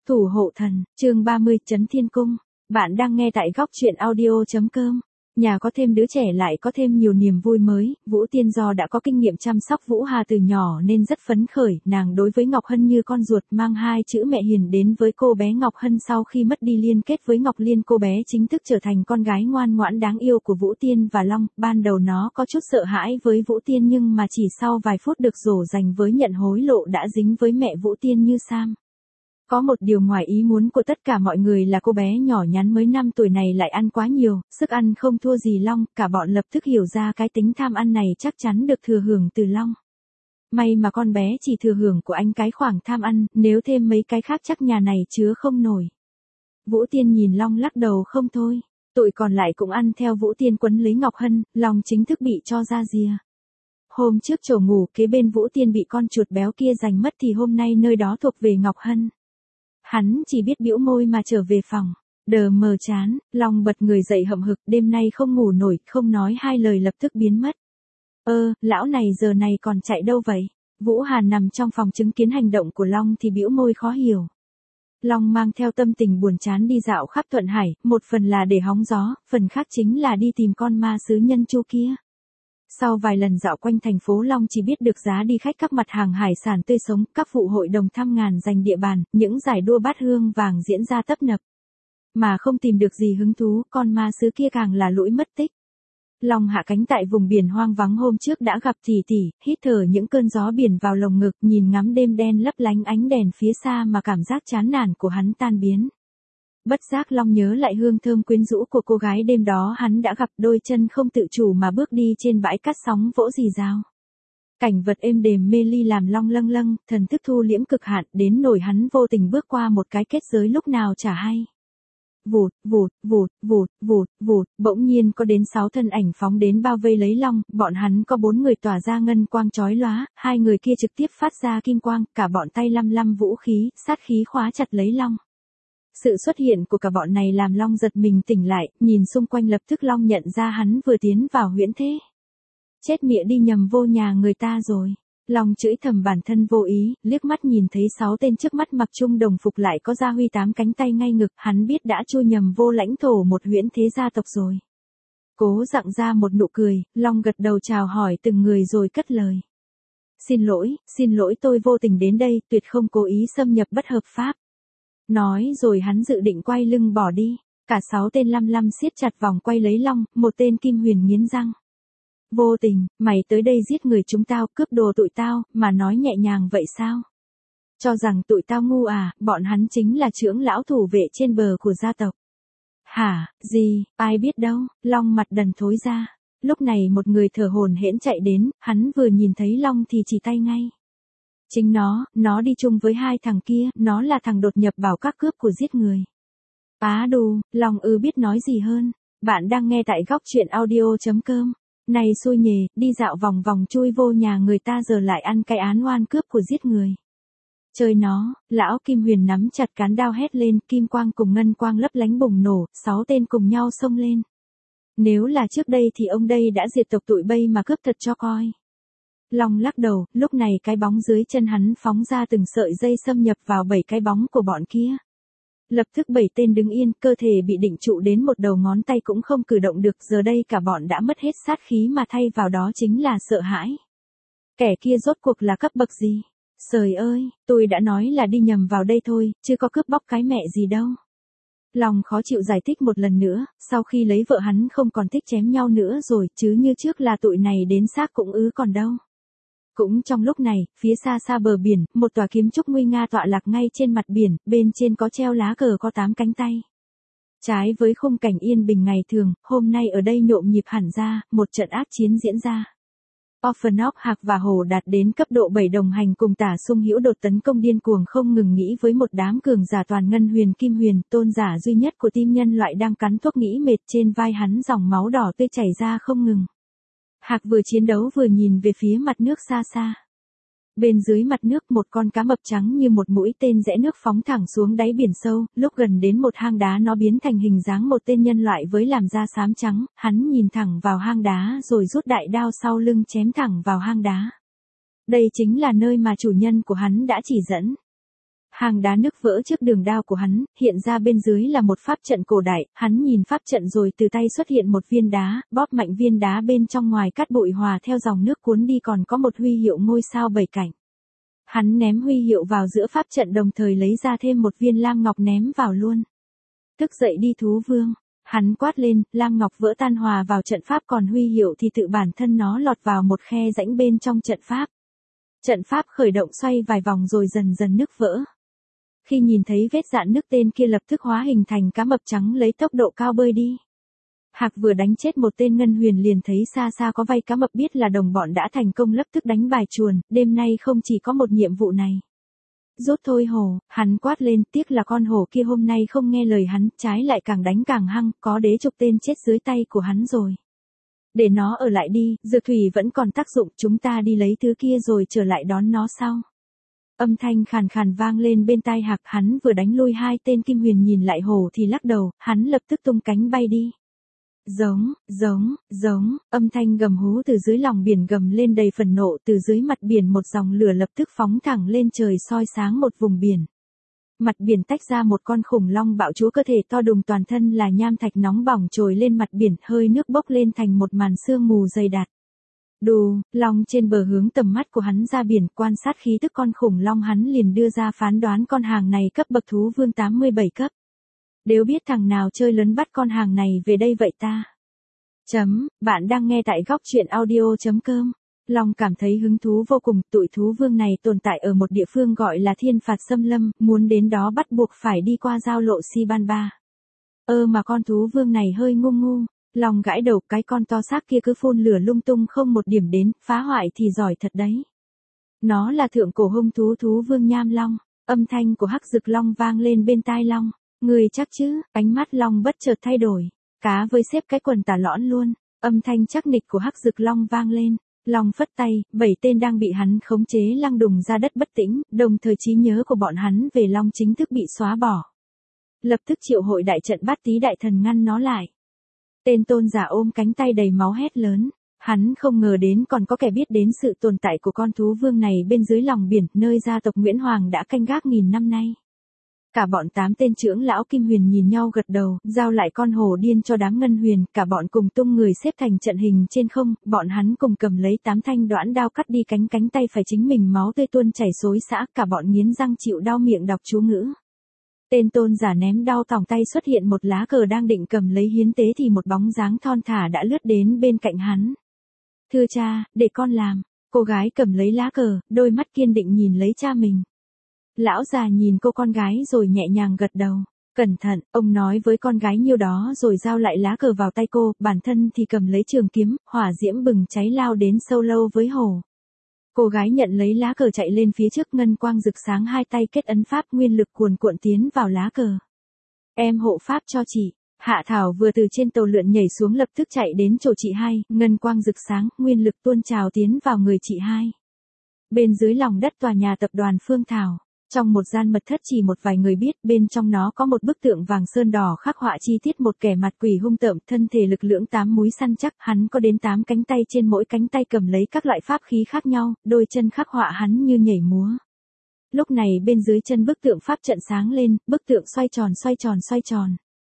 Thủ hộ thần, chương 30, Trấn Thiên Cung. Bạn đang nghe tại góc truyện audio.com. Nhà có thêm đứa trẻ lại có thêm nhiều niềm vui mới, Vũ Tiên do đã có kinh nghiệm chăm sóc Vũ Hà từ nhỏ nên rất phấn khởi, nàng đối với Ngọc Hân như con ruột, mang hai chữ mẹ hiền đến với cô bé Ngọc Hân sau khi mất đi liên kết với Ngọc Liên, cô bé chính thức trở thành con gái ngoan ngoãn đáng yêu của Vũ Tiên và Long. Ban đầu nó có chút sợ hãi với Vũ Tiên nhưng mà chỉ sau vài phút được dỗ dành với nhận hối lộ đã dính với mẹ Vũ Tiên như Sam. Có một điều ngoài ý muốn của tất cả mọi người là cô bé nhỏ nhắn mới 5 tuổi này lại ăn quá nhiều, sức ăn không thua gì Long, cả bọn lập tức hiểu ra cái tính tham ăn này chắc chắn được thừa hưởng từ Long. May mà con bé chỉ thừa hưởng của anh cái khoảng tham ăn, nếu thêm mấy cái khác chắc nhà này chứa không nổi. Vũ Tiên nhìn Long lắc đầu không thôi, tụi còn lại cũng ăn theo Vũ Tiên quấn lấy Ngọc Hân, Long chính thức bị cho ra rìa. Hôm trước chỗ ngủ kế bên Vũ Tiên bị con chuột béo kia giành mất thì hôm nay nơi đó thuộc về Ngọc Hân. Hắn chỉ biết bĩu môi mà trở về phòng, đờ mờ chán, Long bật người dậy hậm hực, đêm nay không ngủ nổi, không nói hai lời lập tức biến mất. Lão này giờ này còn chạy đâu vậy? Vũ Hàn nằm trong phòng chứng kiến hành động của Long thì bĩu môi khó hiểu. Long mang theo tâm tình buồn chán đi dạo khắp Thuận Hải, một phần là để hóng gió, phần khác chính là đi tìm con ma sứ nhân chu kia. Sau vài lần dạo quanh thành phố Long chỉ biết được giá đi khách các mặt hàng hải sản tươi sống, các vụ hội đồng thăm ngàn giành địa bàn, những giải đua bát hương vàng diễn ra tấp nập. Mà không tìm được gì hứng thú, con ma sứ kia càng là lũi mất tích. Long hạ cánh tại vùng biển hoang vắng hôm trước đã gặp Tỷ Tỷ, hít thở những cơn gió biển vào lồng ngực, nhìn ngắm đêm đen lấp lánh ánh đèn phía xa mà cảm giác chán nản của hắn tan biến. Bất giác Long nhớ lại hương thơm quyến rũ của cô gái đêm đó hắn đã gặp, đôi chân không tự chủ mà bước đi trên bãi cát sóng vỗ rì rào. Cảnh vật êm đềm mê ly làm Long lâng lâng, thần thức thu liễm cực hạn, đến nỗi hắn vô tình bước qua một cái kết giới lúc nào chả hay. Vụt, vụt, vụt, vụt, vụt, vụt, bỗng nhiên có đến 6 thân ảnh phóng đến bao vây lấy Long, bọn hắn có 4 người tỏa ra ngân quang chói lóa, 2 người kia trực tiếp phát ra kim quang, cả bọn tay lăm lăm vũ khí, sát khí khóa chặt lấy Long. Sự xuất hiện của cả bọn này làm Long giật mình tỉnh lại, nhìn xung quanh lập tức Long nhận ra hắn vừa tiến vào huyễn thế. Chết mẹ đi, nhầm vô nhà người ta rồi. Long chửi thầm bản thân vô ý, liếc mắt nhìn thấy 6 tên trước mắt mặc chung đồng phục lại có gia huy 8 cánh tay ngay ngực, hắn biết đã chui nhầm vô lãnh thổ một huyễn thế gia tộc rồi. Cố dặng ra một nụ cười, Long gật đầu chào hỏi từng người rồi cất lời. Xin lỗi tôi vô tình đến đây, tuyệt không cố ý xâm nhập bất hợp pháp. Nói rồi hắn dự định quay lưng bỏ đi, cả 6 tên lăm lăm siết chặt vòng quay lấy Long, một tên Kim Huyền nghiến răng. Vô tình, mày tới đây giết người chúng tao, cướp đồ tụi tao, mà nói nhẹ nhàng vậy sao? Cho rằng tụi tao ngu à, bọn hắn chính là trưởng lão thủ vệ trên bờ của gia tộc. Hả, gì, ai biết đâu, Long mặt đần thối ra. Lúc này một người thở hổn hển chạy đến, hắn vừa nhìn thấy Long thì chỉ tay ngay. Chính nó đi chung với 2 thằng kia, nó là thằng đột nhập bảo các cướp của giết người. Á đù, Long biết nói gì hơn. Bạn đang nghe tại góc truyện audio.com. Này xui nhề, đi dạo vòng vòng chui vô nhà người ta giờ lại ăn cái án oan cướp của giết người. Chơi nó, lão Kim Huyền nắm chặt cán đao hét lên, kim quang cùng ngân quang lấp lánh bùng nổ, 6 tên cùng nhau xông lên. Nếu là trước đây thì ông đây đã diệt tộc tụi bây mà cướp thật cho coi. Long lắc đầu, lúc này cái bóng dưới chân hắn phóng ra từng sợi dây xâm nhập vào 7 cái bóng của bọn kia. Lập tức 7 tên đứng yên, cơ thể bị định trụ đến một đầu ngón tay cũng không cử động được, giờ đây cả bọn đã mất hết sát khí mà thay vào đó chính là sợ hãi. Kẻ kia rốt cuộc là cấp bậc gì? Trời ơi, tôi đã nói là đi nhầm vào đây thôi, chứ có cướp bóc cái mẹ gì đâu. Long khó chịu giải thích một lần nữa, sau khi lấy vợ hắn không còn thích chém nhau nữa rồi, chứ như trước là tụi này đến xác cũng còn đâu. Cũng trong lúc này, phía xa xa bờ biển, một tòa kiếm trúc nguy nga tọa lạc ngay trên mặt biển, bên trên có treo lá cờ có 8 cánh tay. Trái với khung cảnh yên bình ngày thường, hôm nay ở đây nhộn nhịp hẳn ra, một trận ác chiến diễn ra. Orphanok, Hạc và Hồ đạt đến cấp độ 7 đồng hành cùng Tả Sung Hữu đột tấn công điên cuồng không ngừng nghĩ với một đám cường giả toàn ngân huyền Kim Huyền, tôn giả duy nhất của team nhân loại đang cắn thuốc nghĩ mệt, trên vai hắn dòng máu đỏ tươi chảy ra không ngừng. Hạc vừa chiến đấu vừa nhìn về phía mặt nước xa xa. Bên dưới mặt nước một con cá mập trắng như một mũi tên rẽ nước phóng thẳng xuống đáy biển sâu, lúc gần đến một hang đá nó biến thành hình dáng một tên nhân loại với làn da xám trắng, hắn nhìn thẳng vào hang đá rồi rút đại đao sau lưng chém thẳng vào hang đá. Đây chính là nơi mà chủ nhân của hắn đã chỉ dẫn. Hang đá nứt vỡ trước đường đao của hắn, hiện ra bên dưới là một pháp trận cổ đại, hắn nhìn pháp trận rồi từ tay xuất hiện một viên đá, bóp mạnh viên đá bên trong ngoài cát bụi hòa theo dòng nước cuốn đi còn có một huy hiệu ngôi sao 7 cạnh. Hắn ném huy hiệu vào giữa pháp trận đồng thời lấy ra thêm một viên lam ngọc ném vào luôn. Thức dậy đi thú vương. Hắn quát lên, lam ngọc vỡ tan hòa vào trận pháp còn huy hiệu thì tự bản thân nó lọt vào một khe rãnh bên trong trận pháp. Trận pháp khởi động xoay vài vòng rồi dần dần nứt vỡ. Khi nhìn thấy vết dạn nước tên kia lập tức hóa hình thành cá mập trắng lấy tốc độ cao bơi đi. Hạc vừa đánh chết một tên ngân huyền liền thấy xa xa có vây cá mập biết là đồng bọn đã thành công lập tức đánh bài chuồn, đêm nay không chỉ có một nhiệm vụ này. Rút thôi hổ, hắn quát lên tiếc là con hổ kia hôm nay không nghe lời hắn, trái lại càng đánh càng hăng, có đế chục tên chết dưới tay của hắn rồi. Để nó ở lại đi, dược thủy vẫn còn tác dụng, chúng ta đi lấy thứ kia rồi trở lại đón nó sau. Âm thanh khàn khàn vang lên bên tai Hạc, hắn vừa đánh lui 2 tên kim huyền nhìn lại hổ thì lắc đầu, hắn lập tức tung cánh bay đi. Giống, âm thanh gầm hú từ dưới lòng biển gầm lên đầy phần nộ, từ dưới mặt biển một dòng lửa lập tức phóng thẳng lên trời soi sáng một vùng biển. Mặt biển tách ra một con khủng long bạo chúa cơ thể to đùng toàn thân là nham thạch nóng bỏng trồi lên mặt biển, hơi nước bốc lên thành một màn sương mù dày đặc. Đù, long trên bờ hướng tầm mắt của hắn ra biển quan sát khí tức con khủng long hắn liền đưa ra phán đoán con hàng này cấp bậc thú vương 87 cấp. Nếu biết thằng nào chơi lớn bắt con hàng này về đây vậy ta. Bạn đang nghe tại góc truyện audio.com. Long cảm thấy hứng thú vô cùng, tụi thú vương này tồn tại ở một địa phương gọi là Thiên Phạt Xâm Lâm, muốn đến đó bắt buộc phải đi qua giao lộ Si-ban-ba. Mà con thú vương này hơi ngu. Long gãi đầu, cái con to xác kia cứ phun lửa lung tung không một điểm đến, phá hoại thì giỏi thật đấy. Nó là thượng cổ hung thú vương Nham Long, âm thanh của Hắc Dực Long vang lên bên tai Long. Người chắc chứ, ánh mắt Long bất chợt thay đổi. Cá với xếp cái quần tả lõn luôn, âm thanh chắc nịch của Hắc Dực Long vang lên. Long phất tay, 7 tên đang bị hắn khống chế lăng đùng ra đất bất tĩnh, đồng thời trí nhớ của bọn hắn về Long chính thức bị xóa bỏ. Lập tức triệu hội đại trận Bát Tý đại thần ngăn nó lại. Tên tôn giả ôm cánh tay đầy máu hét lớn. Hắn không ngờ đến còn có kẻ biết đến sự tồn tại của con thú vương này bên dưới lòng biển, nơi gia tộc Nguyễn Hoàng đã canh gác nghìn năm nay. Cả bọn 8 tên trưởng lão kim huyền nhìn nhau gật đầu, giao lại con hổ điên cho đám ngân huyền, cả bọn cùng tung người xếp thành trận hình trên không, bọn hắn cùng cầm lấy 8 thanh đoản đao cắt đi cánh tay phải chính mình, máu tươi tuôn chảy xối xả, cả bọn nghiến răng chịu đau miệng đọc chú ngữ. Tên tôn giả ném đao tòng tay xuất hiện một lá cờ đang định cầm lấy hiến tế thì một bóng dáng thon thả đã lướt đến bên cạnh hắn. Thưa cha, để con làm. Cô gái cầm lấy lá cờ, đôi mắt kiên định nhìn lấy cha mình. Lão già nhìn cô con gái rồi nhẹ nhàng gật đầu. Cẩn thận, ông nói với con gái nhiêu đó rồi giao lại lá cờ vào tay cô, bản thân thì cầm lấy trường kiếm, hỏa diễm bừng cháy lao đến sâu lâu với hổ. Cô gái nhận lấy lá cờ chạy lên phía trước, ngân quang rực sáng, hai tay kết ấn pháp, nguyên lực cuồn cuộn tiến vào lá cờ. Em hộ pháp cho chị. Hạ Thảo vừa từ trên tàu lượn nhảy xuống lập tức chạy đến chỗ chị hai, ngân quang rực sáng, nguyên lực tuôn trào tiến vào người chị hai. Bên dưới lòng đất tòa nhà tập đoàn Phương Thảo, trong một gian mật thất chỉ một vài người biết, bên trong nó có một bức tượng vàng sơn đỏ khắc họa chi tiết một kẻ mặt quỷ hung tợn, thân thể lực lưỡng 8 múi săn chắc, hắn có đến 8 cánh tay, trên mỗi cánh tay cầm lấy các loại pháp khí khác nhau, đôi chân khắc họa hắn như nhảy múa. Lúc này bên dưới chân bức tượng pháp trận sáng lên, bức tượng xoay tròn.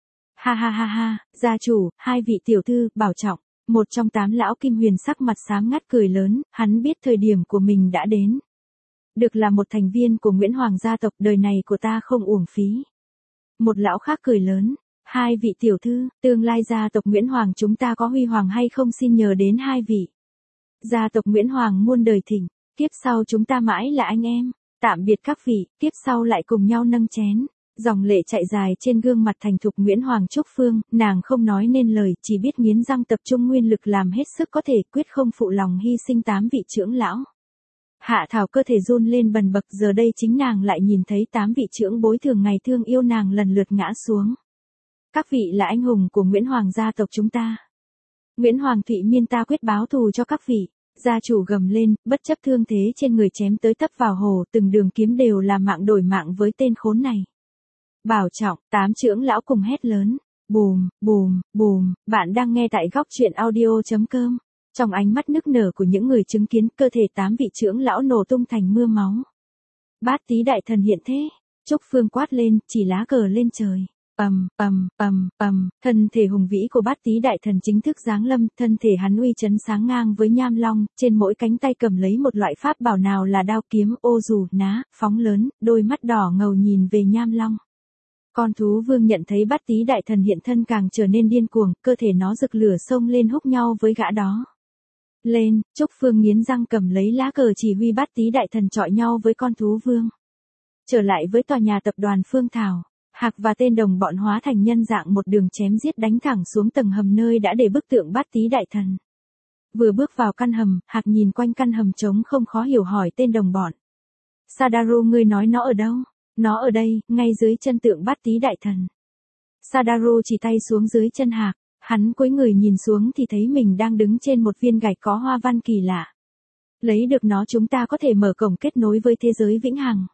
Ha, gia chủ, 2 vị tiểu thư, bảo trọng. Một trong 8 lão kim huyền sắc mặt xám ngắt cười lớn, hắn biết thời điểm của mình đã đến. Được là một thành viên của Nguyễn Hoàng gia tộc, đời này của ta không uổng phí. Một lão khác cười lớn, 2 vị tiểu thư, tương lai gia tộc Nguyễn Hoàng chúng ta có huy hoàng hay không xin nhờ đến 2 vị. Gia tộc Nguyễn Hoàng muôn đời thịnh, tiếp sau chúng ta mãi là anh em. Tạm biệt các vị, tiếp sau lại cùng nhau nâng chén. Dòng lệ chạy dài trên gương mặt thành thục Nguyễn Hoàng Trúc Phương, nàng không nói nên lời, chỉ biết nghiến răng tập trung nguyên lực làm hết sức có thể, quyết không phụ lòng hy sinh 8 vị trưởng lão. Hạ Thảo cơ thể run lên bần bật, giờ đây chính nàng lại nhìn thấy 8 vị trưởng bối thường ngày thương yêu nàng lần lượt ngã xuống. Các vị là anh hùng của Nguyễn Hoàng gia tộc chúng ta. Nguyễn Hoàng Thụy Miên ta quyết báo thù cho các vị. Gia chủ gầm lên, bất chấp thương thế trên người chém tới tấp vào hồ, từng đường kiếm đều là mạng đổi mạng với tên khốn này. Bảo trọng, 8 trưởng lão cùng hét lớn. Bùm, bạn đang nghe tại góc truyện audio.com. Trong ánh mắt nức nở của những người chứng kiến, cơ thể 8 vị trưởng lão nổ tung thành mưa máu. Bát Tý đại thần hiện thế, Trúc Phương quát lên, chỉ lá cờ lên trời. Thân thể hùng vĩ của Bát Tý đại thần chính thức giáng lâm, thân thể hắn uy chấn sáng ngang với nham long, trên mỗi cánh tay cầm lấy một loại pháp bảo, nào là đao kiếm, ô dù, ná, phóng lớn, đôi mắt đỏ ngầu nhìn về nham long. Con thú vương nhận thấy Bát Tý đại thần hiện thân càng trở nên điên cuồng, cơ thể nó rực lửa xông lên húc nhau với gã đó. Lên, Trúc Phương nghiến răng cầm lấy lá cờ chỉ huy Bát Tý đại thần chọi nhau với con thú vương. Trở lại với tòa nhà tập đoàn Phương Thảo, Hạc và tên đồng bọn hóa thành nhân dạng một đường chém giết đánh thẳng xuống tầng hầm nơi đã để bức tượng Bát Tý đại thần. Vừa bước vào căn hầm, Hạc nhìn quanh căn hầm trống không khó hiểu hỏi tên đồng bọn. Sadaru, ngươi nói nó ở đâu? Nó ở đây, ngay dưới chân tượng Bát Tý đại thần. Sadaru chỉ tay xuống dưới chân Hạc, hắn cúi người nhìn xuống thì thấy mình đang đứng trên một viên gạch có hoa văn kỳ lạ. Lấy được nó chúng ta có thể mở cổng kết nối với thế giới vĩnh hằng.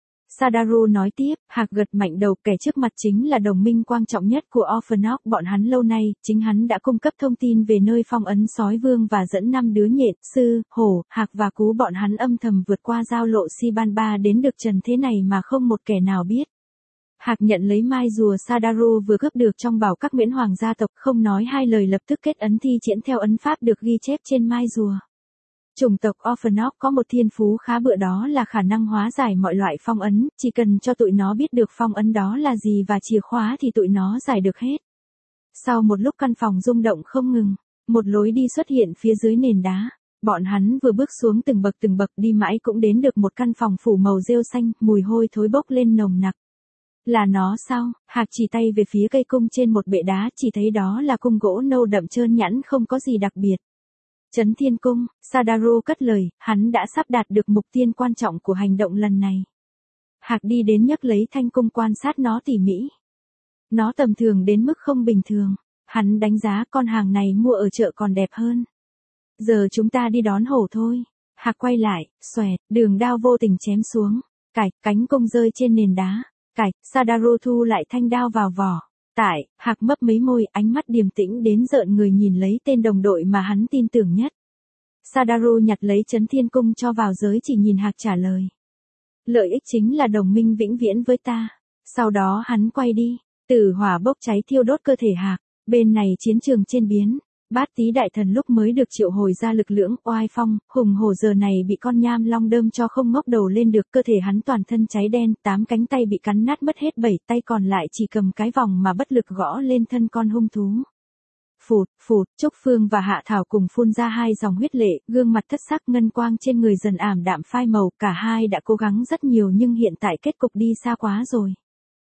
Sadaru nói tiếp, Hạc gật mạnh đầu, kẻ trước mặt chính là đồng minh quan trọng nhất của Orphanoch bọn hắn lâu nay, chính hắn đã cung cấp thông tin về nơi phong ấn sói vương và dẫn 5 đứa nhện, sư, hổ, Hạc và cú bọn hắn âm thầm vượt qua giao lộ Sibanba đến được trần thế này mà không một kẻ nào biết. Hạc nhận lấy mai rùa Sadaru vừa cướp được trong bảo các miễn hoàng gia tộc, không nói hai lời lập tức kết ấn thi triển theo ấn pháp được ghi chép trên mai rùa. Chủng tộc Orphanoch có một thiên phú khá bựa, đó là khả năng hóa giải mọi loại phong ấn, chỉ cần cho tụi nó biết được phong ấn đó là gì và chìa khóa thì tụi nó giải được hết. Sau một lúc căn phòng rung động không ngừng, một lối đi xuất hiện phía dưới nền đá. Bọn hắn vừa bước xuống từng bậc đi mãi cũng đến được một căn phòng phủ màu rêu xanh, mùi hôi thối bốc lên nồng nặc. Là nó sao? Hạc chỉ tay về phía cây cung trên một bệ đá, chỉ thấy đó là cung gỗ nâu đậm trơn nhẵn không có gì đặc biệt. Chấn Thiên Cung, Sadaru cất lời, hắn đã sắp đạt được mục tiêu quan trọng của hành động lần này. Hạc đi đến nhấc lấy thanh cung quan sát nó tỉ mỉ. Nó tầm thường đến mức không bình thường, hắn đánh giá con hàng này mua ở chợ còn đẹp hơn. Giờ chúng ta đi đón hổ thôi. Hạc quay lại, xoẹt, đường đao vô tình chém xuống. Cạch, cánh cung rơi trên nền đá. Cạch, Sadaru thu lại thanh đao vào vỏ. Tại, Hạc mấp mấy môi, ánh mắt điềm tĩnh đến rợn người nhìn lấy tên đồng đội mà hắn tin tưởng nhất. Sadaru nhặt lấy Chấn Thiên Cung cho vào giới chỉ nhìn Hạc trả lời. Lợi ích chính là đồng minh vĩnh viễn với ta. Sau đó hắn quay đi, tử hỏa bốc cháy thiêu đốt cơ thể Hạc. Bên này chiến trường trên biến. Bát Tý đại thần lúc mới được triệu hồi ra lực lưỡng oai phong, hùng hổ giờ này bị con nham long đâm cho không ngóc đầu lên được, cơ thể hắn toàn thân cháy đen, 8 cánh tay bị cắn nát mất hết, 7 tay còn lại chỉ cầm cái vòng mà bất lực gõ lên thân con hung thú. Phụt, Trúc Phương và Hạ Thảo cùng phun ra 2 dòng huyết lệ, gương mặt thất sắc, ngân quang trên người dần ảm đạm phai màu, cả hai đã cố gắng rất nhiều nhưng hiện tại kết cục đi xa quá rồi.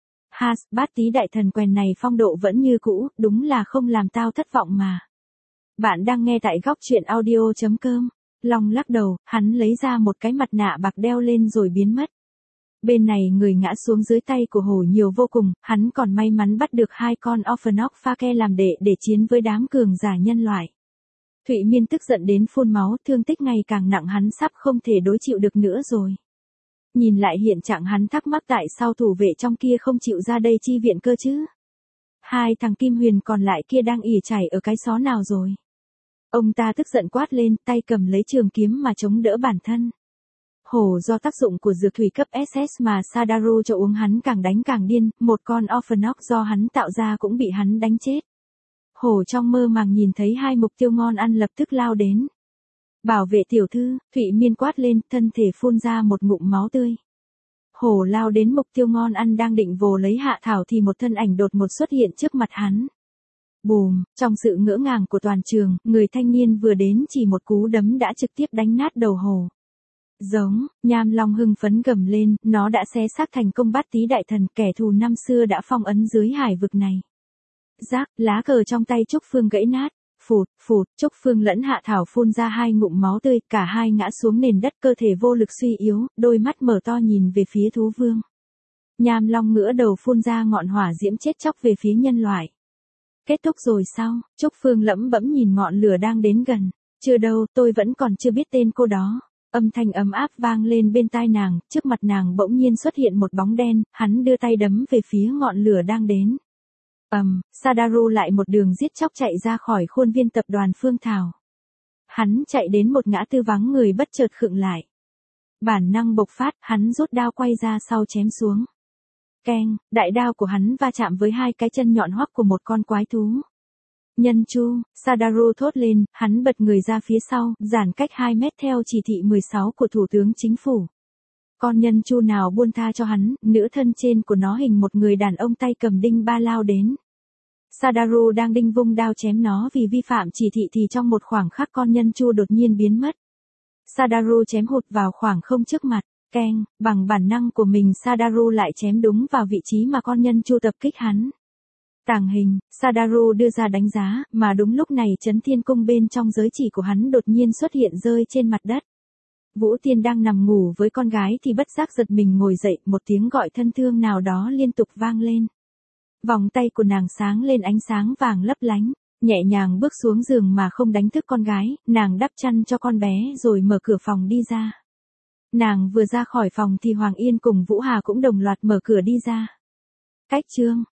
Bát Tý đại thần quèn này phong độ vẫn như cũ, đúng là không làm tao thất vọng mà. Bạn đang nghe tại góc truyện audio.com. Long lắc đầu, hắn lấy ra một cái mặt nạ bạc đeo lên rồi biến mất. Bên này người ngã xuống dưới tay của hổ nhiều vô cùng, hắn còn may mắn bắt được 2 con Orphanoch pha ke làm đệ để chiến với đám cường giả nhân loại. Thụy Miên tức giận đến phun máu, thương tích ngày càng nặng, hắn sắp không thể đối chịu được nữa rồi. Nhìn lại hiện trạng hắn thắc mắc tại sao thủ vệ trong kia không chịu ra đây chi viện cơ chứ. 2 thằng Kim Huyền còn lại kia đang ỉa chảy ở cái xó nào rồi. Ông ta tức giận quát lên, tay cầm lấy trường kiếm mà chống đỡ bản thân. Hổ do tác dụng của dược thủy cấp SS mà Sadaru cho uống hắn càng đánh càng điên, một con Orphanoch do hắn tạo ra cũng bị hắn đánh chết. Hổ trong mơ màng nhìn thấy 2 mục tiêu ngon ăn lập tức lao đến. Bảo vệ tiểu thư, Thụy Miên quát lên, thân thể phun ra một ngụm máu tươi. Hổ lao đến mục tiêu ngon ăn đang định vồ lấy Hạ Thảo thì một thân ảnh đột ngột xuất hiện trước mặt hắn. Bùm, trong sự ngỡ ngàng của toàn trường, người thanh niên vừa đến chỉ một cú đấm đã trực tiếp đánh nát đầu hổ. Giống, nham long hưng phấn gầm lên, nó đã xé xác thành công Bát Tý đại thần, kẻ thù năm xưa đã phong ấn dưới hải vực này. Rác, lá cờ trong tay Trúc Phương gãy nát. Phụt, Trúc Phương lẫn Hạ Thảo phun ra 2 ngụm máu tươi, cả hai ngã xuống nền đất, cơ thể vô lực suy yếu, đôi mắt mở to nhìn về phía thú vương. Nham long ngửa đầu phun ra ngọn hỏa diễm chết chóc về phía nhân loại. Kết thúc rồi sao? Trúc Phương lẩm bẩm nhìn ngọn lửa đang đến gần. Chưa đâu, tôi vẫn còn chưa biết tên cô đó. Âm thanh ấm áp vang lên bên tai nàng, trước mặt nàng bỗng nhiên xuất hiện một bóng đen, hắn đưa tay đấm về phía ngọn lửa đang đến. Sadaru lại một đường giết chóc chạy ra khỏi khuôn viên tập đoàn Phương Thảo. Hắn chạy đến một ngã tư vắng người bất chợt khựng lại. Bản năng bộc phát, hắn rút đao quay ra sau chém xuống. Keng, đại đao của hắn va chạm với hai cái chân nhọn hoắt của một con quái thú. Nhân chu, Sadaru thốt lên, hắn bật người ra phía sau, giãn cách 2 mét theo chỉ thị 16 của Thủ tướng Chính phủ. Con nhân chu nào buông tha cho hắn, nửa thân trên của nó hình một người đàn ông tay cầm đinh ba lao đến. Sadaru đang đinh vung đao chém nó vì vi phạm chỉ thị thì trong một khoảng khắc con nhân chu đột nhiên biến mất. Sadaru chém hụt vào khoảng không trước mặt. Keng, bằng bản năng của mình Sadaru lại chém đúng vào vị trí mà con nhân chu tập kích hắn. Tàng hình, Sadaru đưa ra đánh giá, mà đúng lúc này Chấn Thiên Cung bên trong giới chỉ của hắn đột nhiên xuất hiện rơi trên mặt đất. Vũ Tiên đang nằm ngủ với con gái thì bất giác giật mình ngồi dậy, một tiếng gọi thân thương nào đó liên tục vang lên. Vòng tay của nàng sáng lên ánh sáng vàng lấp lánh, nhẹ nhàng bước xuống giường mà không đánh thức con gái, nàng đắp chăn cho con bé rồi mở cửa phòng đi ra. Nàng vừa ra khỏi phòng thì Hoàng Yên cùng Vũ Hà cũng đồng loạt mở cửa đi ra. Cách chương